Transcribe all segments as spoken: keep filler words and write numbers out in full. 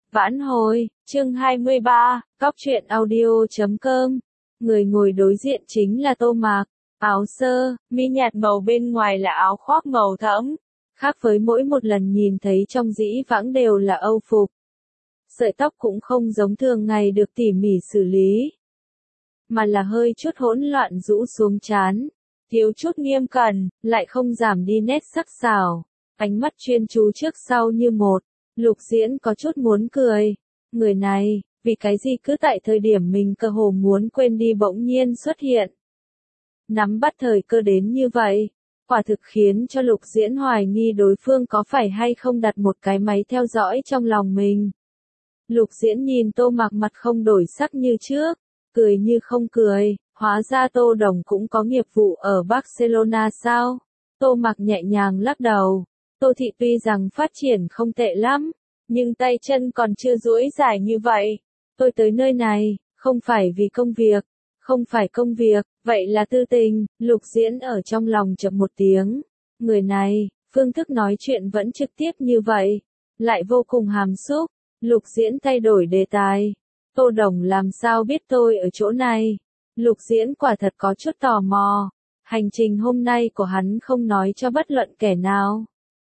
Vãn hồi, chương hai mươi ba, góc truyện audio chấm com. Người ngồi đối diện chính là Tô Mạc, áo sơ, mi nhạt màu bên ngoài là áo khoác màu thẫm, khác với mỗi một lần nhìn thấy trong dĩ vãng đều là âu phục. Sợi tóc cũng không giống thường ngày được tỉ mỉ xử lý, mà là hơi chút hỗn loạn rũ xuống trán, thiếu chút nghiêm cẩn, lại không giảm đi nét sắc sảo, ánh mắt chuyên chú trước sau như một. Lục Diễn có chút muốn cười. Người này, vì cái gì cứ tại thời điểm mình cơ hồ muốn quên đi bỗng nhiên xuất hiện. Nắm bắt thời cơ đến như vậy, quả thực khiến cho Lục Diễn hoài nghi đối phương có phải hay không đặt một cái máy theo dõi trong lòng mình. Lục Diễn nhìn Tô Mạc mặt không đổi sắc như trước, cười như không cười, hóa ra Tô Đồng cũng có nghiệp vụ ở Barcelona sao? Tô Mạc nhẹ nhàng lắc đầu. Tô Thị tuy rằng phát triển không tệ lắm, nhưng tay chân còn chưa duỗi dài như vậy. Tôi tới nơi này, không phải vì công việc, không phải công việc, vậy là tư tình. Lục Diễn ở trong lòng chậm một tiếng. Người này, phương thức nói chuyện vẫn trực tiếp như vậy, lại vô cùng hàm xúc. Lục Diễn thay đổi đề tài. Tô Đồng làm sao biết tôi ở chỗ này? Lục Diễn quả thật có chút tò mò. Hành trình hôm nay của hắn không nói cho bất luận kẻ nào.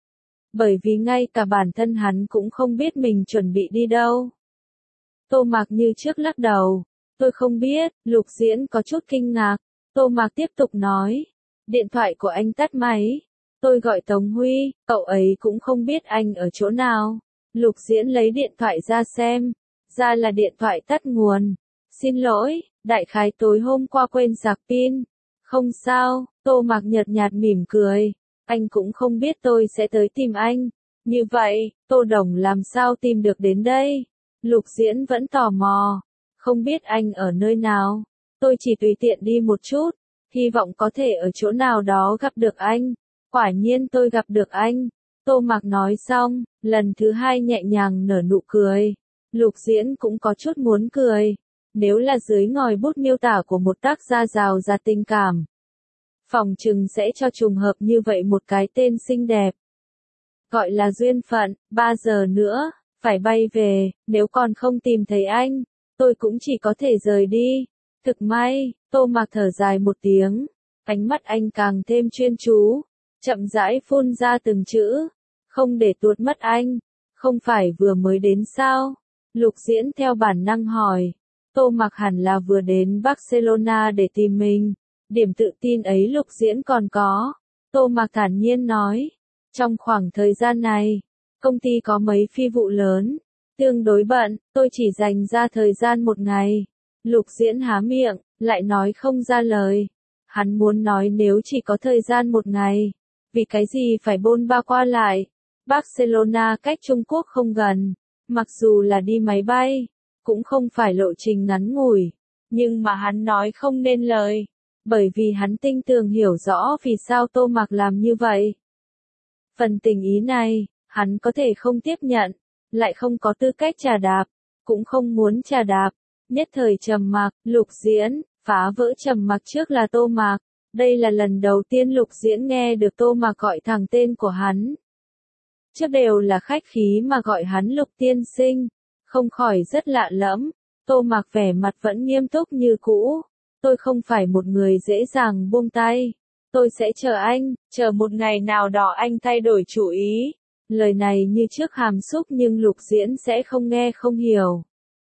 Bởi vì ngay cả bản thân hắn cũng không biết mình chuẩn bị đi đâu. Tô Mạc như trước lắc đầu. Tôi không biết. Lục Diễn có chút kinh ngạc. Tô Mạc tiếp tục nói. Điện thoại của anh tắt máy. Tôi gọi Tống Huy, cậu ấy cũng không biết anh ở chỗ nào. Lục Diễn lấy điện thoại ra xem. Ra là điện thoại tắt nguồn. Xin lỗi, đại khái tối hôm qua quên sạc pin. Không sao. Tô Mạc nhợt nhạt mỉm cười. Anh cũng không biết tôi sẽ tới tìm anh. Như vậy, Tô Đồng làm sao tìm được đến đây? Lục Diễn vẫn tò mò. Không biết anh ở nơi nào. Tôi chỉ tùy tiện đi một chút. Hy vọng có thể ở chỗ nào đó gặp được anh. Quả nhiên tôi gặp được anh. Tô Mạc nói xong, lần thứ hai nhẹ nhàng nở nụ cười. Lục Diễn cũng có chút muốn cười. Nếu là dưới ngòi bút miêu tả của một tác gia giàu ra tình cảm, phòng trừng sẽ cho trùng hợp như vậy một cái tên xinh đẹp. Gọi là duyên phận. Ba giờ nữa, phải bay về, nếu còn không tìm thấy anh, tôi cũng chỉ có thể rời đi. Thực may, Tô Mạc thở dài một tiếng, ánh mắt anh càng thêm chuyên chú, chậm rãi phun ra từng chữ, không để tuột mất anh, không phải vừa mới đến sao? Lục Diễn theo bản năng hỏi, Tô Mạc hẳn là vừa đến Barcelona để tìm mình. Điểm tự tin ấy Lục Diễn còn có. Tô Mạc thản nhiên nói. Trong khoảng thời gian này, công ty có mấy phi vụ lớn. Tương đối bận, tôi chỉ dành ra thời gian một ngày. Lục Diễn há miệng, lại nói không ra lời. Hắn muốn nói nếu chỉ có thời gian một ngày. Vì cái gì phải bôn ba qua lại. Barcelona cách Trung Quốc không gần. Mặc dù là đi máy bay, cũng không phải lộ trình ngắn ngủi. Nhưng mà hắn nói không nên lời. Bởi vì hắn tinh tường hiểu rõ vì sao Tô Mạc làm như vậy. Phần tình ý này, hắn có thể không tiếp nhận, lại không có tư cách trà đạp, cũng không muốn trà đạp. Nhất thời trầm mặc, Lục Diễn, phá vỡ trầm mặc trước là Tô Mạc. Đây là lần đầu tiên Lục Diễn nghe được Tô Mạc gọi thẳng tên của hắn. Trước đều là khách khí mà gọi hắn Lục tiên sinh, không khỏi rất lạ lẫm. Tô Mạc vẻ mặt vẫn nghiêm túc như cũ. Tôi không phải một người dễ dàng buông tay. Tôi sẽ chờ anh, chờ một ngày nào đó anh thay đổi chủ ý. Lời này như trước hàm xúc nhưng Lục Diễn sẽ không nghe không hiểu.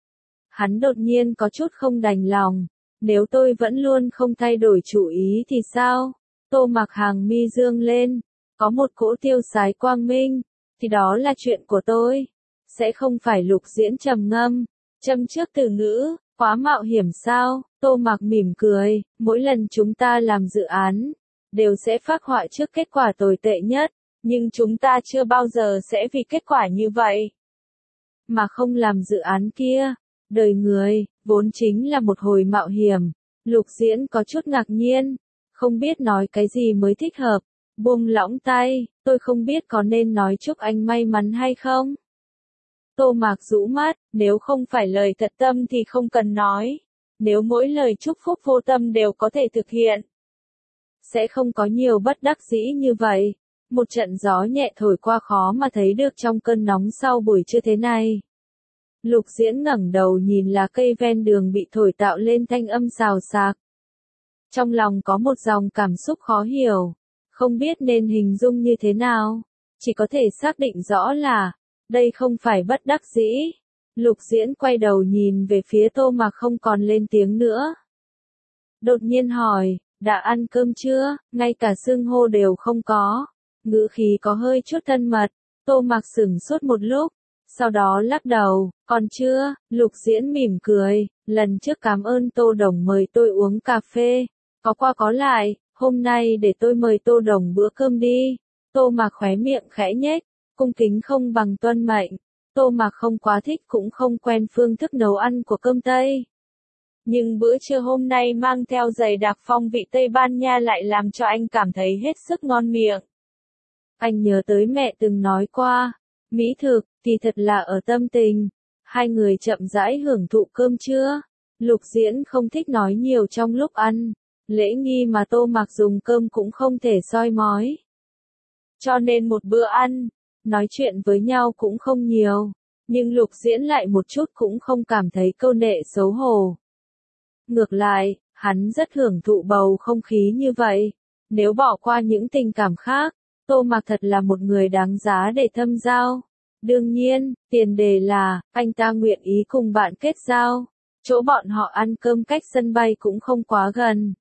Hắn đột nhiên có chút không đành lòng. Nếu tôi vẫn luôn không thay đổi chủ ý thì sao? Tô Mạc hàng mi dương lên. Có một cỗ tiêu sái quang minh. Thì đó là chuyện của tôi. Sẽ không phải. Lục Diễn trầm ngâm. Châm trước từ ngữ. Quá mạo hiểm sao? Tô Mạc mỉm cười, mỗi lần chúng ta làm dự án, đều sẽ phác họa trước kết quả tồi tệ nhất, nhưng chúng ta chưa bao giờ sẽ vì kết quả như vậy mà không làm dự án kia. Đời người, vốn chính là một hồi mạo hiểm. Lục Diễn có chút ngạc nhiên, không biết nói cái gì mới thích hợp, buông lỏng tay, tôi không biết có nên nói chúc anh may mắn hay không. Tô Mạc rũ mắt, nếu không phải lời thật tâm thì không cần nói. Nếu mỗi lời chúc phúc vô tâm đều có thể thực hiện, sẽ không có nhiều bất đắc dĩ như vậy. Một trận gió nhẹ thổi qua khó mà thấy được trong cơn nóng sau buổi trưa thế này. Lục Diễn ngẩng đầu nhìn lá cây ven đường bị thổi tạo lên thanh âm xào xạc. Trong lòng có một dòng cảm xúc khó hiểu, không biết nên hình dung như thế nào, chỉ có thể xác định rõ là, đây không phải bất đắc dĩ. Lục Diễn quay đầu nhìn về phía Tô Mạc không còn lên tiếng nữa. Đột nhiên hỏi, đã ăn cơm chưa, ngay cả xưng hô đều không có, ngữ khí có hơi chút thân mật. Tô Mạc sững sốt một lúc, sau đó lắc đầu, còn chưa. Lục Diễn mỉm cười, lần trước cảm ơn Tô Đồng mời tôi uống cà phê, có qua có lại, hôm nay để tôi mời Tô Đồng bữa cơm đi. Tô Mạc khóe miệng khẽ nhếch, cung kính không bằng tuân mệnh. Tô Mạc không quá thích cũng không quen phương thức nấu ăn của cơm Tây. Nhưng bữa trưa hôm nay mang theo dày đặc phong vị Tây Ban Nha lại làm cho anh cảm thấy hết sức ngon miệng. Anh nhớ tới mẹ từng nói qua, mỹ thực thì thật là ở tâm tình. Hai người chậm rãi hưởng thụ cơm trưa. Lục Diễn không thích nói nhiều trong lúc ăn, lễ nghi mà Tô Mạc dùng cơm cũng không thể soi mói. Cho nên một bữa ăn, nói chuyện với nhau cũng không nhiều, nhưng Lục Diễn lại một chút cũng không cảm thấy câu nệ xấu hổ. Ngược lại, hắn rất hưởng thụ bầu không khí như vậy. Nếu bỏ qua những tình cảm khác, Tô Mạc thật là một người đáng giá để thâm giao. Đương nhiên, tiền đề là, anh ta nguyện ý cùng bạn kết giao. Chỗ bọn họ ăn cơm cách sân bay cũng không quá gần.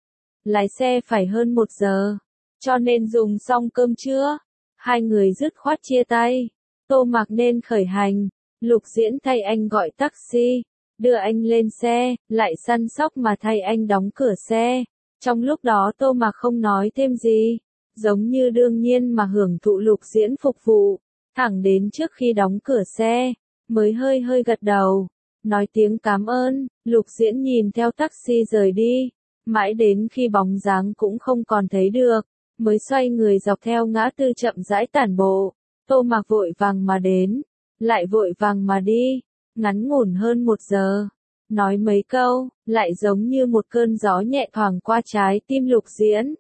Lái xe phải hơn một giờ, cho nên dùng xong cơm trưa, hai người dứt khoát chia tay. Tô Mạc nên khởi hành, Lục Diễn thay anh gọi taxi, đưa anh lên xe, lại săn sóc mà thay anh đóng cửa xe. Trong lúc đó Tô Mạc không nói thêm gì, giống như đương nhiên mà hưởng thụ Lục Diễn phục vụ, thẳng đến trước khi đóng cửa xe, mới hơi hơi gật đầu, nói tiếng cảm ơn. Lục Diễn nhìn theo taxi rời đi, mãi đến khi bóng dáng cũng không còn thấy được, mới xoay người dọc theo ngã tư chậm rãi tản bộ. Tô Mạc vội vàng mà đến, lại vội vàng mà đi, ngắn ngủn hơn một giờ. Nói mấy câu, lại giống như một cơn gió nhẹ thoảng qua trái tim Lục Diễn,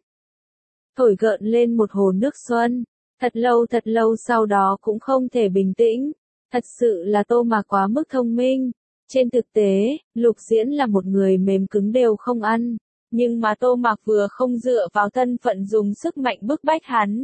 thổi gợn lên một hồ nước xuân. Thật lâu thật lâu sau đó cũng không thể bình tĩnh. Thật sự là Tô Mạc quá mức thông minh. Trên thực tế, Lục Diễn là một người mềm cứng đều không ăn, nhưng mà Tô Mạc vừa không dựa vào thân phận dùng sức mạnh bức bách hắn,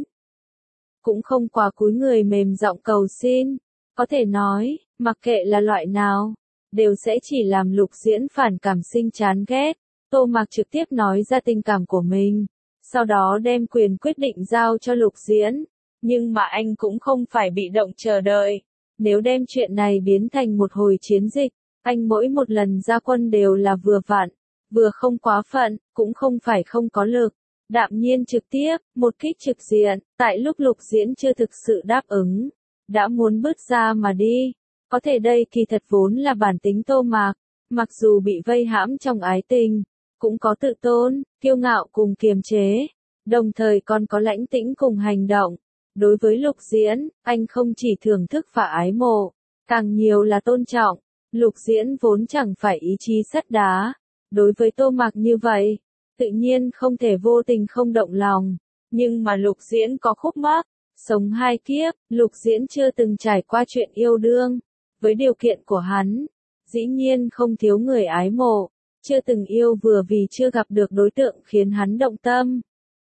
cũng không quá cúi người mềm giọng cầu xin. Có thể nói, mặc kệ là loại nào, đều sẽ chỉ làm Lục Diễn phản cảm sinh chán ghét. Tô Mạc trực tiếp nói ra tình cảm của mình, sau đó đem quyền quyết định giao cho Lục Diễn. Nhưng mà anh cũng không phải bị động chờ đợi. Nếu đem chuyện này biến thành một hồi chiến dịch, anh mỗi một lần ra quân đều là vừa vặn, vừa không quá phận, cũng không phải không có lực. Đạm nhiên trực tiếp, một kích trực diện, tại lúc Lục Diễn chưa thực sự đáp ứng, đã muốn bứt ra mà đi. Có thể đây kỳ thật vốn là bản tính Tô Mạc, mặc dù bị vây hãm trong ái tình, cũng có tự tôn, kiêu ngạo cùng kiềm chế, đồng thời còn có lãnh tĩnh cùng hành động. Đối với Lục Diễn, anh không chỉ thưởng thức và ái mộ, càng nhiều là tôn trọng. Lục Diễn vốn chẳng phải ý chí sắt đá, đối với Tô Mạc như vậy, tự nhiên không thể vô tình không động lòng. Nhưng mà Lục Diễn có khúc mắc, sống hai kiếp, Lục Diễn chưa từng trải qua chuyện yêu đương. Với điều kiện của hắn, dĩ nhiên không thiếu người ái mộ, chưa từng yêu vừa vì chưa gặp được đối tượng khiến hắn động tâm,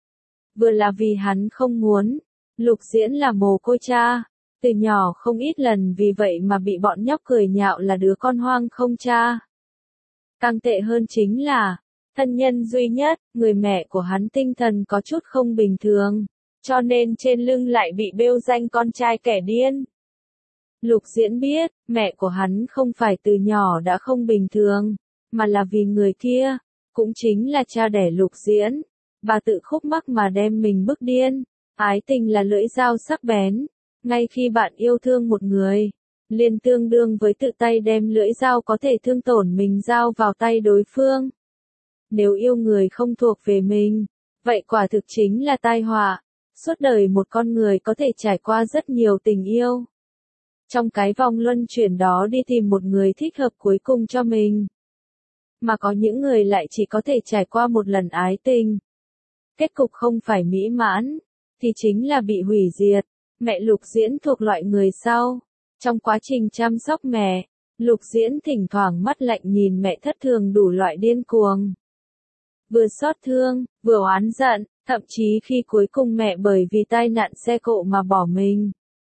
vừa là vì hắn không muốn. Lục Diễn là mồ côi cha, từ nhỏ không ít lần vì vậy mà bị bọn nhóc cười nhạo là đứa con hoang không cha. Càng tệ hơn chính là, thân nhân duy nhất, người mẹ của hắn tinh thần có chút không bình thường, cho nên trên lưng lại bị bêu danh con trai kẻ điên. Lục Diễn biết, mẹ của hắn không phải từ nhỏ đã không bình thường, mà là vì người kia, cũng chính là cha đẻ Lục Diễn. Bà tự khúc mắc mà đem mình bức điên. Ái tình là lưỡi dao sắc bén, ngay khi bạn yêu thương một người, liền tương đương với tự tay đem lưỡi dao có thể thương tổn mình dao vào tay đối phương. Nếu yêu người không thuộc về mình, vậy quả thực chính là tai họa. Suốt đời một con người có thể trải qua rất nhiều tình yêu. Trong cái vòng luân chuyển đó đi tìm một người thích hợp cuối cùng cho mình. Mà có những người lại chỉ có thể trải qua một lần ái tình. Kết cục không phải mỹ mãn, thì chính là bị hủy diệt. Mẹ Lục Diễn thuộc loại người sau. Trong quá trình chăm sóc mẹ, Lục Diễn thỉnh thoảng mắt lạnh nhìn mẹ thất thường đủ loại điên cuồng. Vừa xót thương, vừa oán giận, thậm chí khi cuối cùng mẹ bởi vì tai nạn xe cộ mà bỏ mình.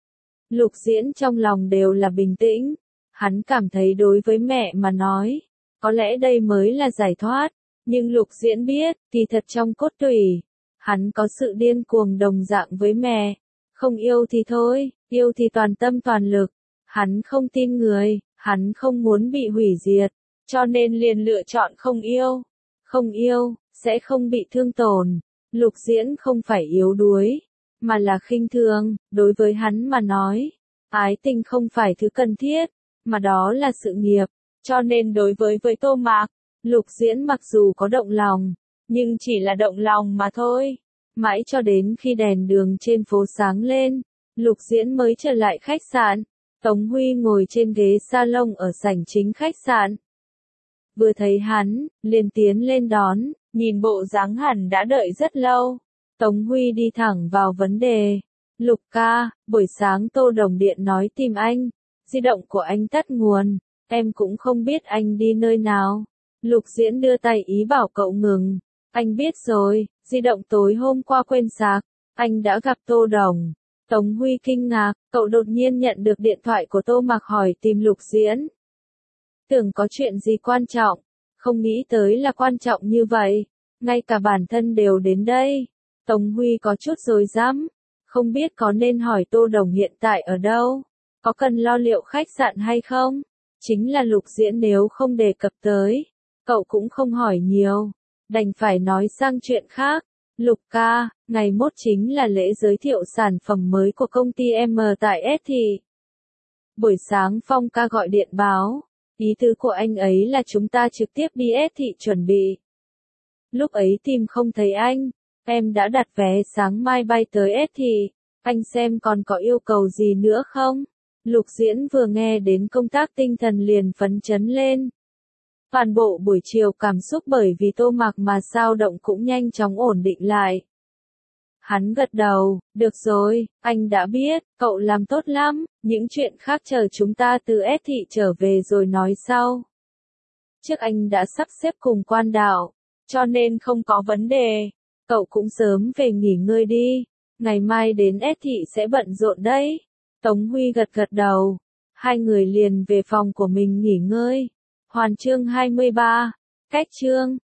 Lục Diễn trong lòng đều là bình tĩnh, hắn cảm thấy đối với mẹ mà nói, có lẽ đây mới là giải thoát, nhưng Lục Diễn biết, kỳ thật trong cốt tủy, hắn có sự điên cuồng đồng dạng với mẹ, không yêu thì thôi, yêu thì toàn tâm toàn lực, hắn không tin người, hắn không muốn bị hủy diệt, cho nên liền lựa chọn không yêu, không yêu, sẽ không bị thương tổn, Lục Diễn không phải yếu đuối, mà là khinh thường, đối với hắn mà nói, ái tình không phải thứ cần thiết, mà đó là sự nghiệp, cho nên đối với với Tô Mạc, Lục Diễn mặc dù có động lòng, nhưng chỉ là động lòng mà thôi, mãi cho đến khi đèn đường trên phố sáng lên, Lục Diễn mới trở lại khách sạn, Tống Huy ngồi trên ghế salon ở sảnh chính khách sạn. Vừa thấy hắn, liền tiến lên đón, nhìn bộ dáng hẳn đã đợi rất lâu. Tống Huy đi thẳng vào vấn đề. Lục ca, buổi sáng Tô Đồng Điện nói tìm anh, di động của anh tắt nguồn, em cũng không biết anh đi nơi nào. Lục Diễn đưa tay ý bảo cậu ngừng. Anh biết rồi, di động tối hôm qua quên sạc, anh đã gặp Tô Đồng. Tống Huy kinh ngạc, cậu đột nhiên nhận được điện thoại của Tô Mạc hỏi tìm Lục Diễn. Tưởng có chuyện gì quan trọng, không nghĩ tới là quan trọng như vậy, ngay cả bản thân đều đến đây. Tống Huy có chút rối rắm, không biết có nên hỏi Tô Đồng hiện tại ở đâu, có cần lo liệu khách sạn hay không. Chính là Lục Diễn nếu không đề cập tới, cậu cũng không hỏi nhiều, đành phải nói sang chuyện khác. Lục ca, ngày mốt chính là lễ giới thiệu sản phẩm mới của công ty em tại S Thị. Buổi sáng Phong ca gọi điện báo, ý tứ của anh ấy là chúng ta trực tiếp đi S Thị chuẩn bị. Lúc ấy tìm không thấy anh, em đã đặt vé sáng mai bay tới S Thị, anh xem còn có yêu cầu gì nữa không? Lục Diễn vừa nghe đến công tác tinh thần liền phấn chấn lên. Toàn bộ buổi chiều cảm xúc bởi vì Tô Mạc mà dao động cũng nhanh chóng ổn định lại. Hắn gật đầu, được rồi, anh đã biết, cậu làm tốt lắm, những chuyện khác chờ chúng ta từ S Thị trở về rồi nói sau. Trước anh đã sắp xếp cùng quan đạo, cho nên không có vấn đề, cậu cũng sớm về nghỉ ngơi đi, ngày mai đến S Thị sẽ bận rộn đấy. Tống Huy gật gật đầu, hai người liền về phòng của mình nghỉ ngơi. Hoàn chương hai mươi ba, cách chương.